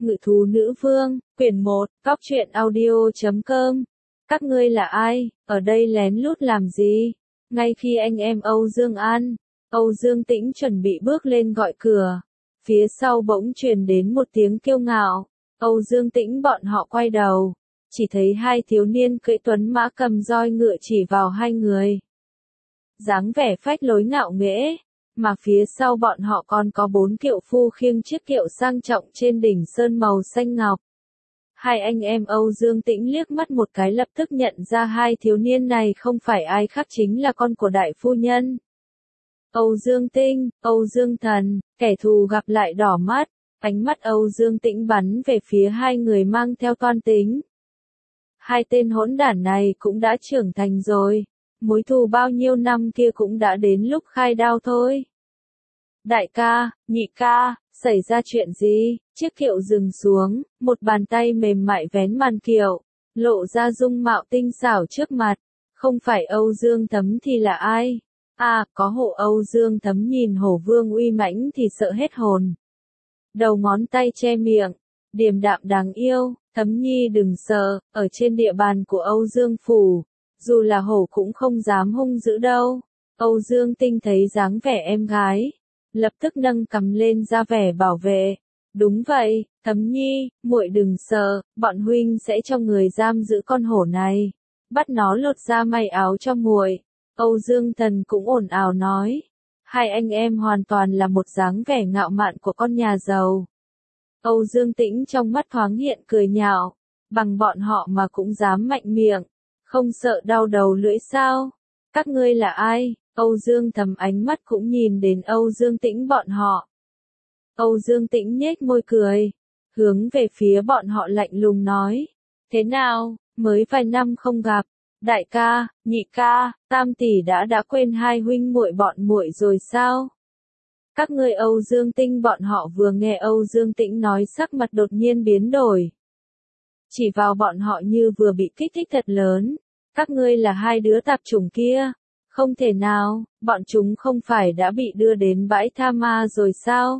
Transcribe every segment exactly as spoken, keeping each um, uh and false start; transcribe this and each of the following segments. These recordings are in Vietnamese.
Ngự thú nữ vương, quyển một, Cóc truyện audio chấm com. Các ngươi là ai, ở đây lén lút làm gì? Ngay khi anh em Âu Dương An, Âu Dương Tĩnh chuẩn bị bước lên gọi cửa, phía sau bỗng truyền đến một tiếng kiêu ngạo. Âu Dương Tĩnh bọn họ quay đầu, chỉ thấy hai thiếu niên cưỡi tuấn mã cầm roi ngựa chỉ vào hai người. Dáng vẻ phách lối ngạo nghễ, mà phía sau bọn họ còn có bốn kiệu phu khiêng chiếc kiệu sang trọng trên đỉnh sơn màu xanh ngọc. Hai anh em Âu Dương Tĩnh liếc mắt một cái lập tức nhận ra hai thiếu niên này không phải ai khác chính là con của đại phu nhân. Âu Dương Tinh, Âu Dương Thần, kẻ thù gặp lại đỏ mắt, ánh mắt Âu Dương Tĩnh bắn về phía hai người mang theo toan tính. Hai tên hỗn đản này cũng đã trưởng thành rồi, mối thù bao nhiêu năm kia cũng đã đến lúc khai đao thôi. Đại ca, nhị ca, xảy ra chuyện gì? Chiếc kiệu dừng xuống, một bàn tay mềm mại vén màn kiệu, lộ ra dung mạo tinh xảo trước mặt. Không phải Âu Dương Thấm thì là ai? À, có hộ Âu Dương Thấm nhìn hổ vương uy mãnh thì sợ hết hồn. Đầu ngón tay che miệng, điềm đạm đáng yêu, Thấm nhi đừng sợ, ở trên địa bàn của Âu Dương phủ, dù là hổ cũng không dám hung dữ đâu. Âu Dương Tinh thấy dáng vẻ em gái, lập tức nâng cầm lên ra vẻ bảo vệ. Đúng vậy, Thấm nhi, muội đừng sợ, bọn huynh sẽ cho người giam giữ con hổ này, bắt nó lột ra may áo cho muội. Âu Dương Thần cũng ồn ào nói. Hai anh em hoàn toàn là một dáng vẻ ngạo mạn của con nhà giàu. Âu Dương Tĩnh trong mắt thoáng hiện cười nhạo, bằng bọn họ mà cũng dám mạnh miệng, không sợ đau đầu lưỡi sao? Các ngươi là ai? Âu Dương Thầm ánh mắt cũng nhìn đến Âu Dương Tĩnh bọn họ. Âu Dương Tĩnh nhếch môi cười, hướng về phía bọn họ lạnh lùng nói. Thế nào, mới vài năm không gặp, đại ca, nhị ca, tam tỷ đã đã quên hai huynh muội bọn muội rồi sao? Các ngươi Âu Dương Tinh bọn họ vừa nghe Âu Dương Tĩnh nói sắc mặt đột nhiên biến đổi. Chỉ vào bọn họ như vừa bị kích thích thật lớn. Các ngươi là hai đứa tạp chủng kia. Không thể nào, bọn chúng không phải đã bị đưa đến bãi tha ma rồi sao?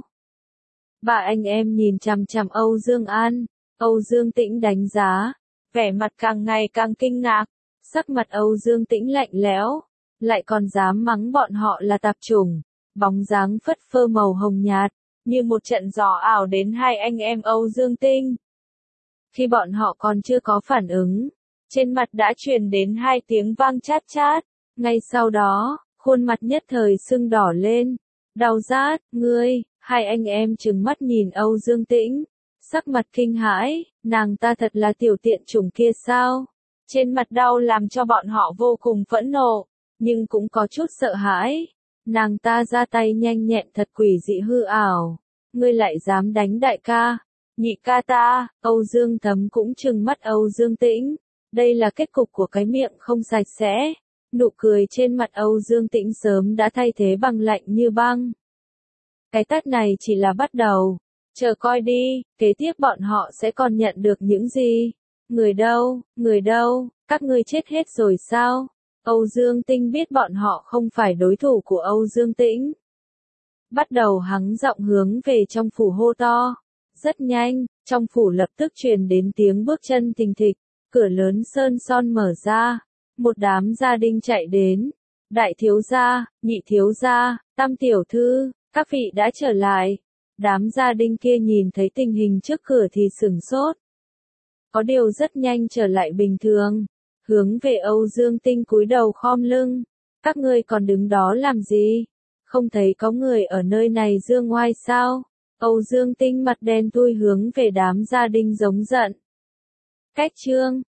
Ba anh em nhìn chằm chằm Âu Dương An, Âu Dương Tĩnh đánh giá, vẻ mặt càng ngày càng kinh ngạc, sắc mặt Âu Dương Tĩnh lạnh lẽo, lại còn dám mắng bọn họ là tạp chủng, bóng dáng phất phơ màu hồng nhạt, như một trận gió ảo đến hai anh em Âu Dương Tinh. Khi bọn họ còn chưa có phản ứng, trên mặt đã truyền đến hai tiếng vang chát chát. Ngay sau đó, khuôn mặt nhất thời sưng đỏ lên, đau rát, ngươi, hai anh em trừng mắt nhìn Âu Dương Tĩnh, sắc mặt kinh hãi, nàng ta thật là tiểu tiện chủng kia sao? Trên mặt đau làm cho bọn họ vô cùng phẫn nộ, nhưng cũng có chút sợ hãi. Nàng ta ra tay nhanh nhẹn thật quỷ dị hư ảo, ngươi lại dám đánh đại ca, nhị ca ta? Âu Dương Thấm cũng trừng mắt Âu Dương Tĩnh, đây là kết cục của cái miệng không sạch sẽ. Nụ cười trên mặt Âu Dương Tĩnh sớm đã thay thế bằng lạnh như băng. Cái tát này chỉ là bắt đầu, chờ coi đi, kế tiếp bọn họ sẽ còn nhận được những gì? Người đâu, người đâu, các ngươi chết hết rồi sao? Âu Dương Tinh biết bọn họ không phải đối thủ của Âu Dương Tĩnh. Bắt đầu hắng giọng hướng về trong phủ hô to. Rất nhanh, trong phủ lập tức truyền đến tiếng bước chân thình thịch, cửa lớn sơn son mở ra. Một đám gia đình chạy đến. Đại thiếu gia, nhị thiếu gia, tam tiểu thư, các vị đã trở lại. Đám gia đình kia nhìn thấy tình hình trước cửa thì sửng sốt. Có điều rất nhanh trở lại bình thường. Hướng về Âu Dương Tinh cúi đầu khom lưng. Các ngươi còn đứng đó làm gì? Không thấy có người ở nơi này dương oai sao? Âu Dương Tinh mặt đen thui hướng về đám gia đình giống giận. Cách chương